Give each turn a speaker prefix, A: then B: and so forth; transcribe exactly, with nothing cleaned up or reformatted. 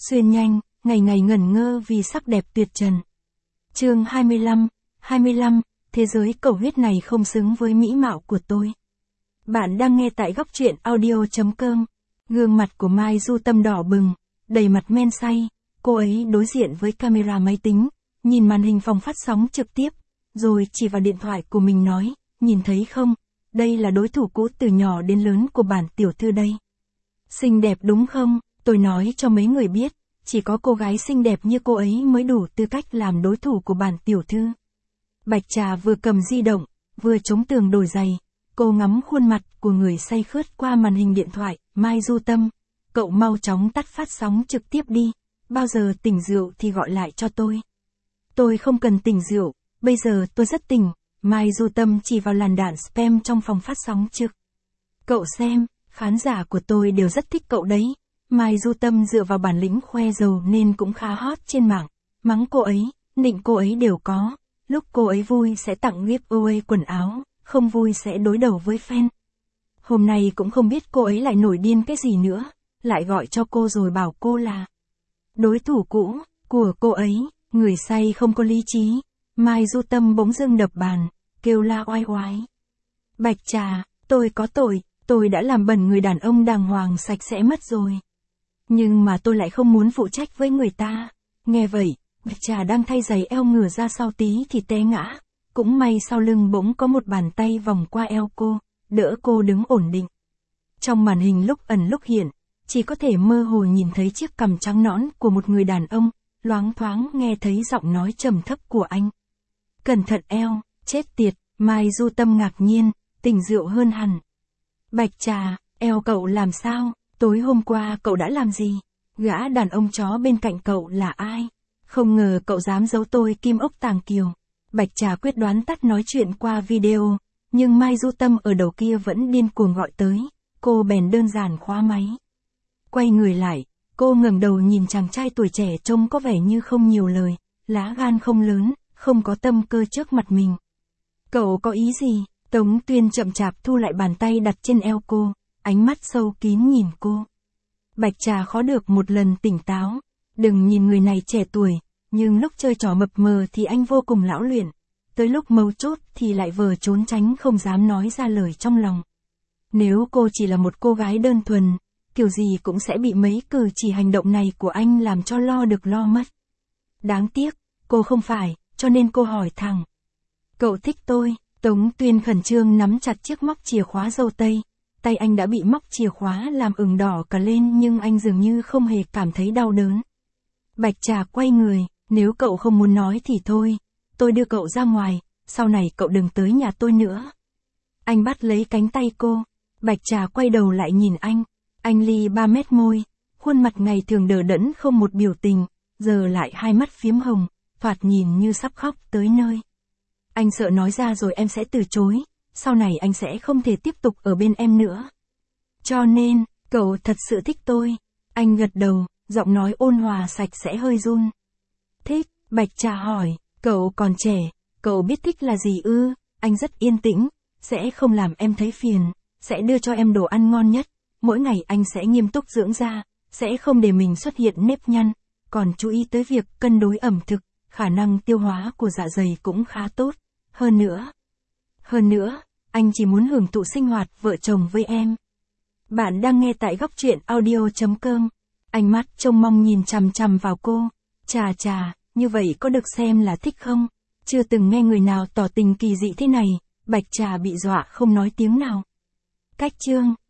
A: xuyên nhanh, ngày ngày ngẩn ngơ vì sắc đẹp tuyệt trần. Chương hai mươi lăm, hai mươi lăm, thế giới cầu huyết này không xứng với mỹ mạo của tôi. Bạn đang nghe tại góc truyện audio chấm com. Gương mặt của Mai Du Tâm đỏ bừng, đầy mặt men say, cô ấy đối diện với camera máy tính, nhìn màn hình phòng phát sóng trực tiếp, rồi chỉ vào điện thoại của mình nói, nhìn thấy không, đây là đối thủ cũ từ nhỏ đến lớn của bản tiểu thư đây. Xinh đẹp đúng không, tôi nói cho mấy người biết, chỉ có cô gái xinh đẹp như cô ấy mới đủ tư cách làm đối thủ của bản tiểu thư. Bạch Trà vừa cầm di động, vừa chống tường đổi giày, cô ngắm khuôn mặt của người say khướt qua màn hình điện thoại, Mai Du Tâm, cậu mau chóng tắt phát sóng trực tiếp đi, bao giờ tỉnh rượu thì gọi lại cho tôi. Tôi không cần tỉnh rượu, bây giờ tôi rất tỉnh, Mai Du Tâm chỉ vào làn đạn spam trong phòng phát sóng trực. Cậu xem, khán giả của tôi đều rất thích cậu đấy. Mai Du Tâm dựa vào bản lĩnh khoe giàu nên cũng khá hot trên mạng, mắng cô ấy, nịnh cô ấy đều có, lúc cô ấy vui sẽ tặng giveaway quần áo, không vui sẽ đối đầu với fan. Hôm nay cũng không biết cô ấy lại nổi điên cái gì nữa, lại gọi cho cô rồi bảo cô là đối thủ cũ của cô ấy, người say không có lý trí. Mai Du Tâm bỗng dưng đập bàn, kêu la oai oái. Bạch Trà, tôi có tội, tôi đã làm bẩn người đàn ông đàng hoàng sạch sẽ mất rồi. Nhưng mà tôi lại không muốn phụ trách với người ta. Nghe vậy, Bạch Trà đang thay giày eo ngửa ra sau tí thì té ngã. Cũng may sau lưng bỗng có một bàn tay vòng qua eo cô, đỡ cô đứng ổn định. Trong màn hình lúc ẩn lúc hiện, chỉ có thể mơ hồ nhìn thấy chiếc cằm trắng nõn của một người đàn ông, loáng thoáng nghe thấy giọng nói trầm thấp của anh. Cẩn thận eo, chết tiệt, Mai Du Tâm ngạc nhiên, tỉnh rượu hơn hẳn. Bạch Trà, eo cậu làm sao? Tối hôm qua cậu đã làm gì? Gã đàn ông chó bên cạnh cậu là ai? Không ngờ cậu dám giấu tôi kim ốc tàng kiều. Bạch Trà quyết đoán tắt nói chuyện qua video, nhưng Mai Du Tâm ở đầu kia vẫn điên cuồng gọi tới, cô bèn đơn giản khóa máy. Quay người lại, cô ngẩng đầu nhìn chàng trai tuổi trẻ trông có vẻ như không nhiều lời, lá gan không lớn, không có tâm cơ trước mặt mình. Cậu có ý gì? Tống Tuyên chậm chạp thu lại bàn tay đặt trên eo cô, ánh mắt sâu kín nhìn cô. Bạch Trà khó được một lần tỉnh táo, đừng nhìn người này trẻ tuổi, nhưng lúc chơi trò mập mờ thì anh vô cùng lão luyện, tới lúc mấu chốt thì lại vờ trốn tránh không dám nói ra lời trong lòng. Nếu cô chỉ là một cô gái đơn thuần, kiểu gì cũng sẽ bị mấy cử chỉ hành động này của anh làm cho lo được lo mất. Đáng tiếc, cô không phải, cho nên cô hỏi thẳng. Cậu thích tôi? Tống Tuyên khẩn trương nắm chặt chiếc móc chìa khóa dâu tây, tay anh đã bị móc chìa khóa làm ửng đỏ cả lên nhưng anh dường như không hề cảm thấy đau đớn. Bạch Trà quay người, nếu cậu không muốn nói thì thôi, tôi đưa cậu ra ngoài, sau này cậu đừng tới nhà tôi nữa. Anh bắt lấy cánh tay cô, Bạch Trà quay đầu lại nhìn anh, anh li ba mét môi, khuôn mặt ngày thường đờ đẫn không một biểu tình, giờ lại hai mắt phiếm hồng, thoạt nhìn như sắp khóc tới nơi. Anh sợ nói ra rồi em sẽ từ chối, sau này anh sẽ không thể tiếp tục ở bên em nữa. Cho nên, cậu thật sự thích tôi. Anh gật đầu, giọng nói ôn hòa sạch sẽ hơi run. Thích, Bạch Trà hỏi, cậu còn trẻ, cậu biết thích là gì ư? Anh rất yên tĩnh, sẽ không làm em thấy phiền, sẽ đưa cho em đồ ăn ngon nhất, mỗi ngày anh sẽ nghiêm túc dưỡng da, sẽ không để mình xuất hiện nếp nhăn, còn chú ý tới việc cân đối ẩm thực, khả năng tiêu hóa của dạ dày cũng khá tốt. Hơn nữa, hơn nữa, anh chỉ muốn hưởng thụ sinh hoạt vợ chồng với em. Bạn đang nghe tại góc truyện audio chấm com. Ánh mắt trông mong nhìn chằm chằm vào cô. Chà chà, như vậy có được xem là thích không? Chưa từng nghe người nào tỏ tình kỳ dị thế này. Bạch Trà bị dọa không nói tiếng nào. Cách chương